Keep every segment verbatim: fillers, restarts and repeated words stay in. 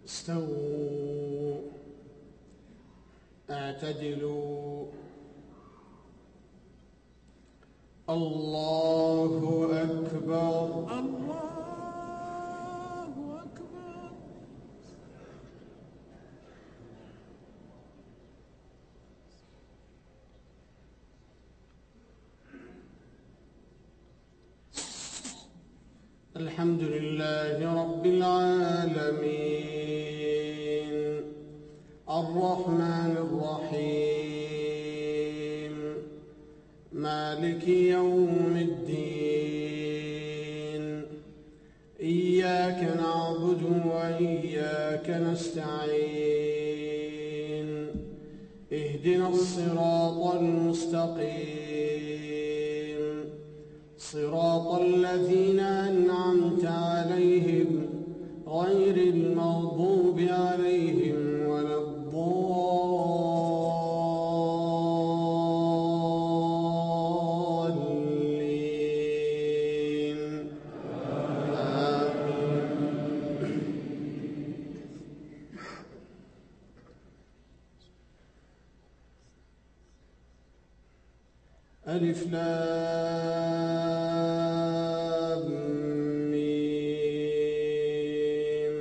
استووا اعتدلوا. الله أكبر. الله أكبر. الحمد لله رب العالمين الرحمن الرحيم مالك يوم الدين إياك نعبد وإياك نستعين اهدنا الصراط المستقيم صراط الذين أنعمت عليهم غير المغضوب عليهم ولا الضالين. ألف لام ميم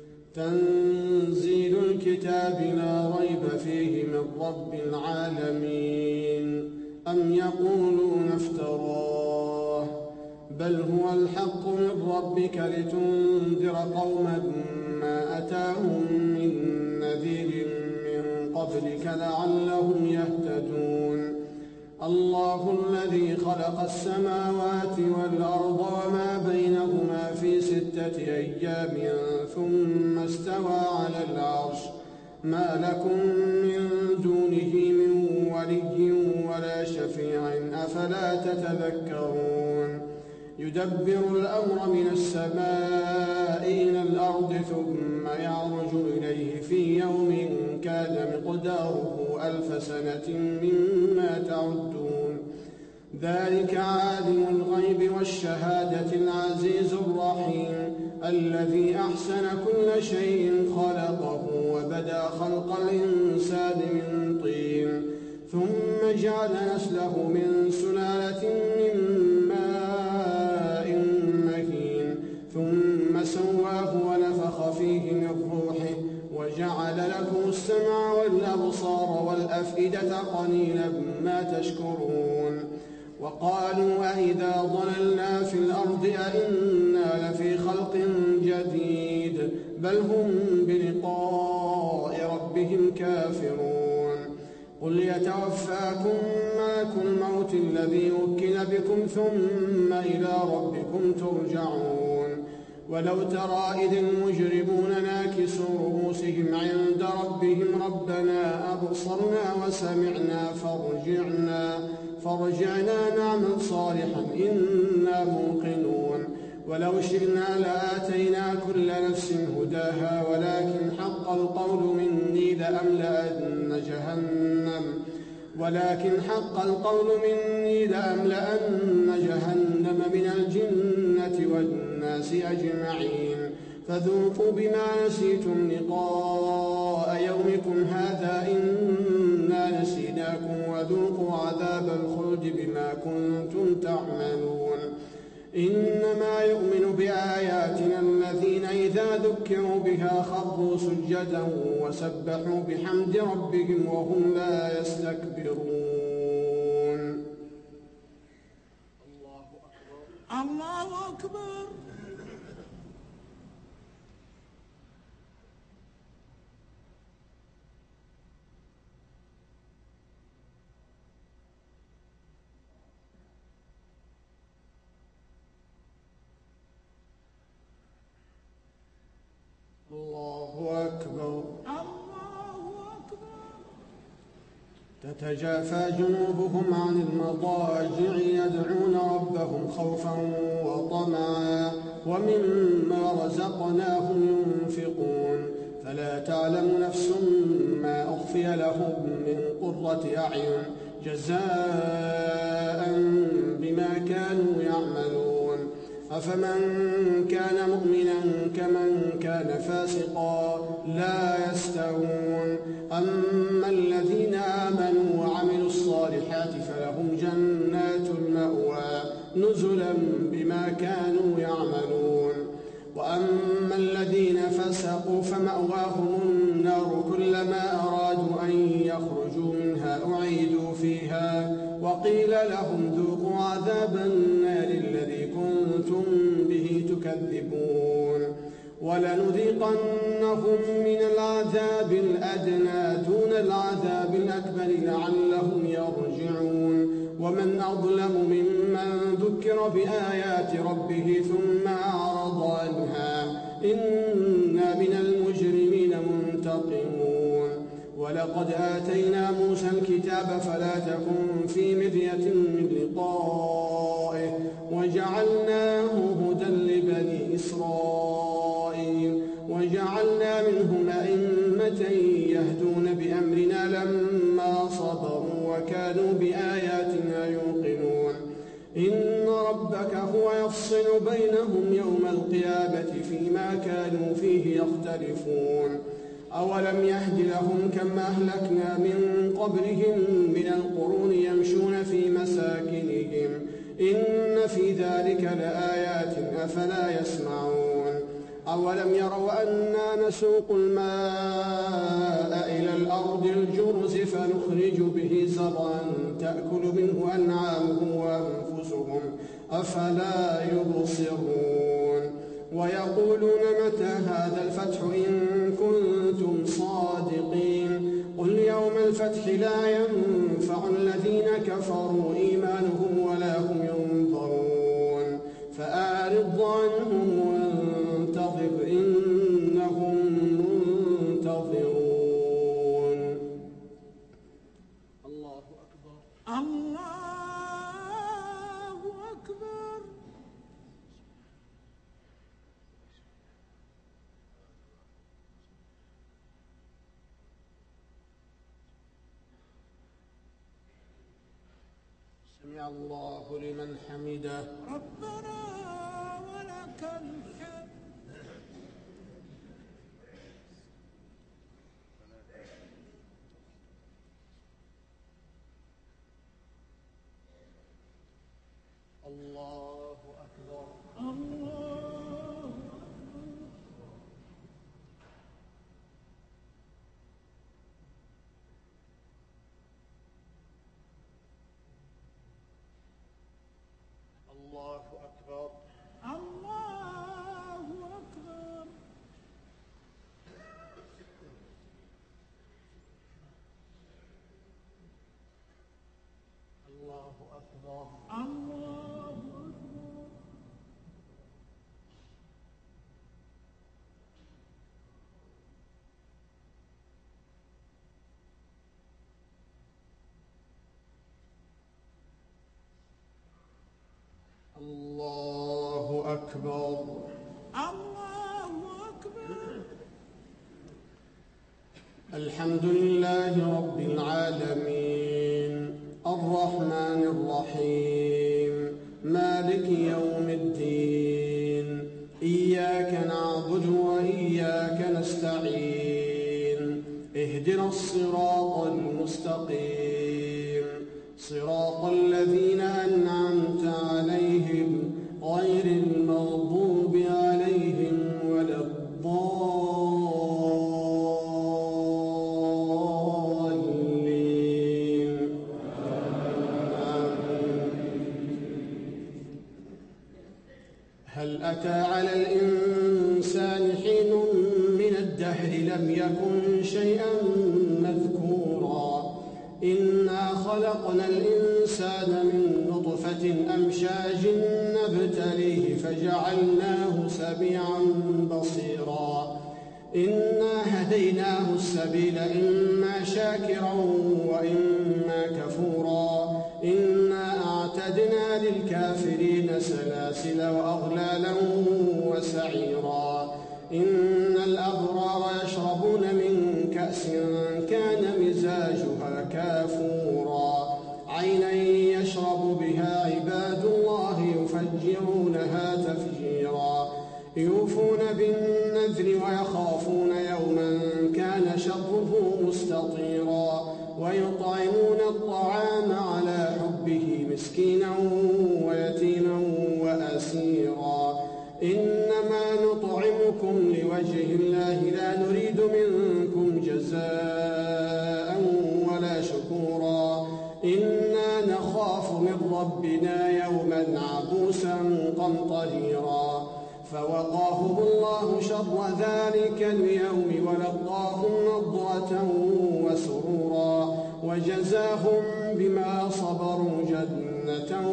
تنزيل الكتاب لا ريب فيه من رب العالمين أم يقولون افتراه بل هو الحق من ربك لتنذر قوما ما أتاهم من نذير من قبلك لعلهم يهتدون. الله الذي خلق السماوات والأرض وما بينهما في ستة أيام ثم استوى على العرش ما لكم من دونه من ولي ولا شفيع أفلا تتذكرون. يدبر الأمر من السماء إلى الأرض ثم يعرج إليه في يوم كان مقداره ألف سنة مما تعدون. ذلك عالم الغيب والشهادة العزيز الرحيم الذي أحسن كل شيء خلقه وبدأ خلق الإنسان من طين ثم جعل نسله من سلالة من ماء مهين ثم سواه ونفخ فيه من روحه وجعل لكم السمع والأبصار والأفئدة قليلا ما تشكرون. وقالوا أئذا ضللنا في الأرض أئنا لفي خلق جديد بل هم بلقاء ربهم كافرون. قل يتوفاكم ملك الموت الذي وكل بكم ثم إلى ربكم ترجعون. ولو ترى إذ المجرمون ناكسوا رؤوسهم عند ربهم ربنا أبصرنا وسمعنا فارجعنا فارجعنا نعمل صالحا إنا موقنون. ولو شئنا لآتينا كل نفس هداها ولكن حق القول مني لأملأن جهنم ولكن حق القول مني لأملأن جهنم من الجنة والناس أجمعين. فذوقوا بما نسيتم لقاء يومكم هذا إنا نسيناكم وذوقوا عذاب الخلد بما كنتم تعملون. إنما يؤمن بآياتنا الذين إذا ذكروا بها خروا سجدا وسبحوا بحمد ربهم وهم لا يستكبرون. الله أكبر. الله أكبر. الله أكبر. الله أكبر. تتجافى جنوبهم عن المضاجع يدعون ربهم خوفا وطمعا ومما رزقناهم ينفقون. فلا تعلم نفس ما أخفي لهم من قرة أعين جزاء بما كانوا يعملون. أفمن كان مؤمنا كمن كان فاسقا لا يستوون. أما الذين آمنوا وعملوا الصالحات فلهم جنات المأوى نزلا بما كانوا يعملون. وأما الذين فسقوا فمأواهم النار كلما أرادوا أن يخرجوا منها أعيدوا فيها وقيل لهم ذوقوا عذاب النار الذي كنتم به تكذبون. ولنذيقنهم من العذاب الأدنى دون العذاب الأكبر لعلهم يرجعون. ومن أظلم ممن ذكر بآيات ربه ثم أعرض عنها إنا من المجرمين منتقمون. ولقد آتينا موسى الكتاب فلا تكن في مرية من لقائه وجعلناه هدى لبني إسرائيل وجعلنا منهم أئمة يهدون بأمرنا لما صبروا وكانوا بآياتنا يوقنون. إن ربك هو يفصل بينهم يوم القيامة فيما كانوا فيه يختلفون. أولم يهد لهم كما أهلكنا من قبلهم من القرون يمشون في مساكنهم إن في ذلك لآيات أفلا يسمعون. أولم يروا أنا نسوق الماء إلى الأرض الجرز فنخرج به زرعا تأكل منه أنعامهم وأنفسهم أفلا يبصرون. ويقولون متى هذا الفتح إن كنتم صادقين قل يوم الفتح لا ينفع الذين كفروا إيمانهم ولا هم ينظرون. فأعرض عنهم وانتظر إنهم منتظرون. الله أكبر. الله أكبر. سمع الله لمن حمده. ربنا ولك الحمد. الله أكبر. الله الله أكبر. الله أكبر. الله أكبر. الله أكبر. الله أكبر. الله أكبر. الحمد لله رب العالمين الرحمن الرحيم مالك يوم الدين إياك نعبد وإياك نستعين اهدنا الصراط المستقيم صراط الذين أنعمت عليهم غير المغضوب عليهم ولا الضالين. هل أتى على الإنسان حين من الدهر لم يكن شيئا مذكورا إنا خلقنا الإنسان من نطفة أمشاج نبتليه فجعلناه سميعا بصيرا إنا هديناه السبيل إما شاكرا وإما كفورا إنا أعتدنا للكافرين سلاسل وأغلالا وسعيرا إن الأبرار يشربون من كأس كان مزاجها كافورا عينا يشرب بها عباد الله يفجرونها تفجيرا يوفون بالنذر ويخافون يوما كان شره مستطيرا ويطعمون الطعام على حبه مسكينا ويتيما وأسيرا إنما نطعمكم لوجه الله لا نريد منكم جزاء ولا شكورا إنا نخاف من ربنا يوما عبوسا قمطريرا فوقاهم الله شر ذلك اليوم ولقاهم نضرة وسرورا وجزاهم بما صبروا جنة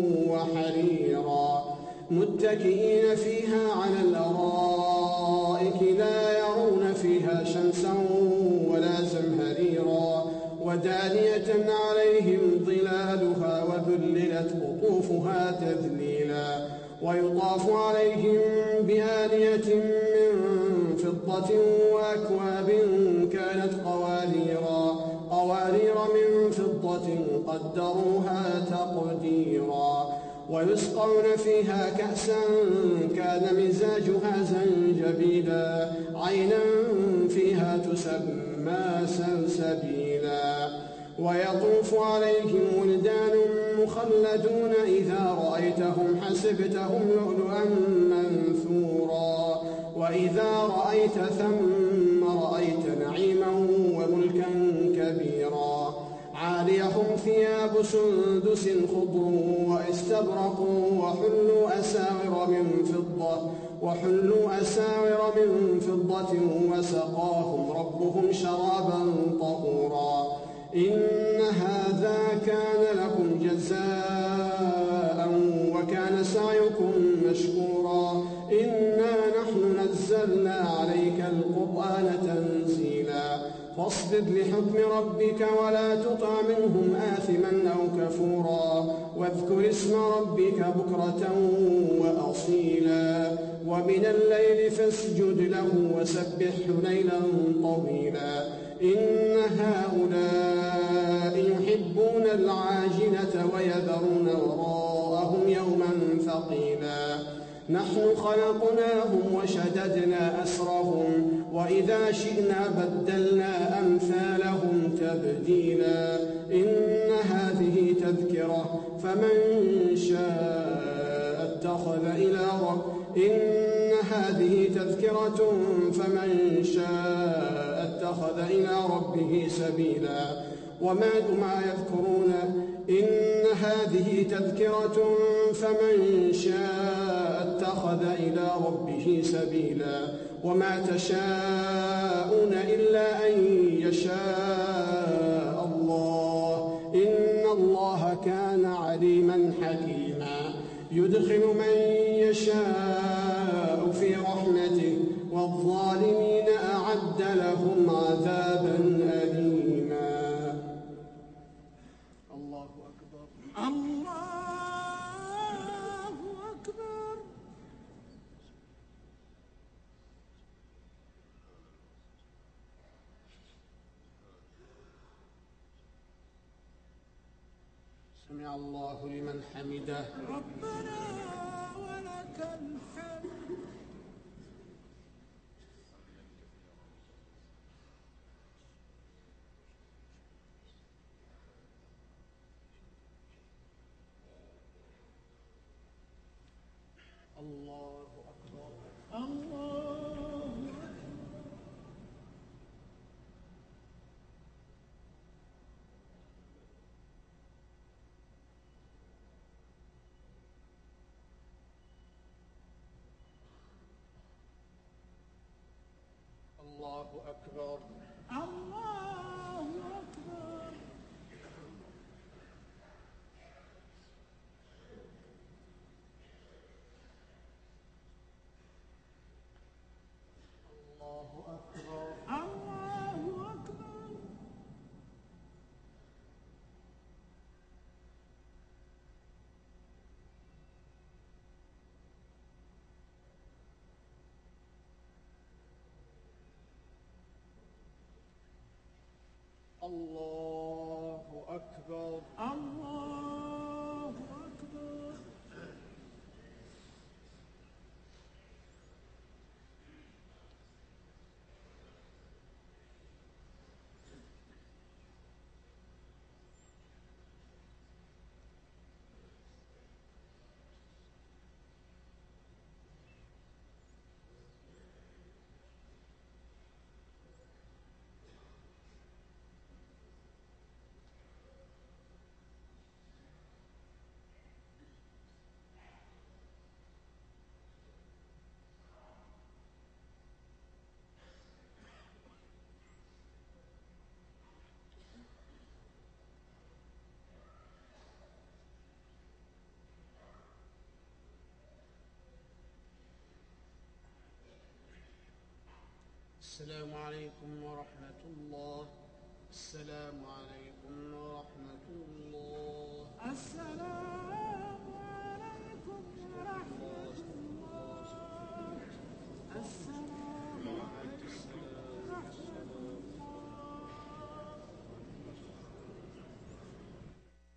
وحريرا متكئين فيها على الأرائك لا يرون فيها شمسا ولا زمهريرا ودانية عليهم ظلالها وذللت قطوفها تذليلا ويطاف عليهم بآنية من فضة وأكواب كانت قواريرا قوارير من فضة قدروها تقديرا ويسقون فيها كأسا كان مزاجها زنجبيلا عينا فيها تسمى سلسبيلا ويطوف عليهم ولدان مخلدون إذا رأيتهم حسبتهم لؤلؤا منثورا وإذا رأيت ثم رأيت نعيما وملكا كبيرا عاليهم ثياب سندس خضر واستبرق وحلوا أساور من فضة وحلوا أساور من فضة وسقاهم ربهم شرابا طهورا إن هذا كان لكم جزاء وكان سعيكم مشكورا إنا نحن نزلنا عليك القرآن تنزيلا فاصبر لحكم ربك ولا تطع منهم آثما أو كفورا واذكر اسم ربك بكرة وأصيلا ومن الليل فاسجد له وسبحه ليلا طويلا إن هؤلاء يحبون العاجلة ويذرون وراءهم يوما ثقيلا نحن خلقناهم وشددنا أسرهم وإذا شئنا بدلنا أمثالهم تبديلا إن هذه تذكرة فمن شاء اتخذ إلى ربه إن هذه تذكرة فمن شاء اتخذ إلى ربه سبيلا وما ما يذكرون إن هذه تذكرة فمن شاء اتخذ إلى ربه سبيلا وما تشاءون إلا أن يشاء الله إن الله كان عليما حكيما يدخل من يشاء في رحمته والظالمين أعد لهم عذابا أليما الله أكبر الله أكبر سمع الله لمن حمده ربنا ولك الحمد الله أكبر الله الله أكبر الله أكبر الله أكبر الله أكبر الله أكبر الله أكبر السلام عليكم ورحمة الله. السلام عليكم ورحمة الله. السلام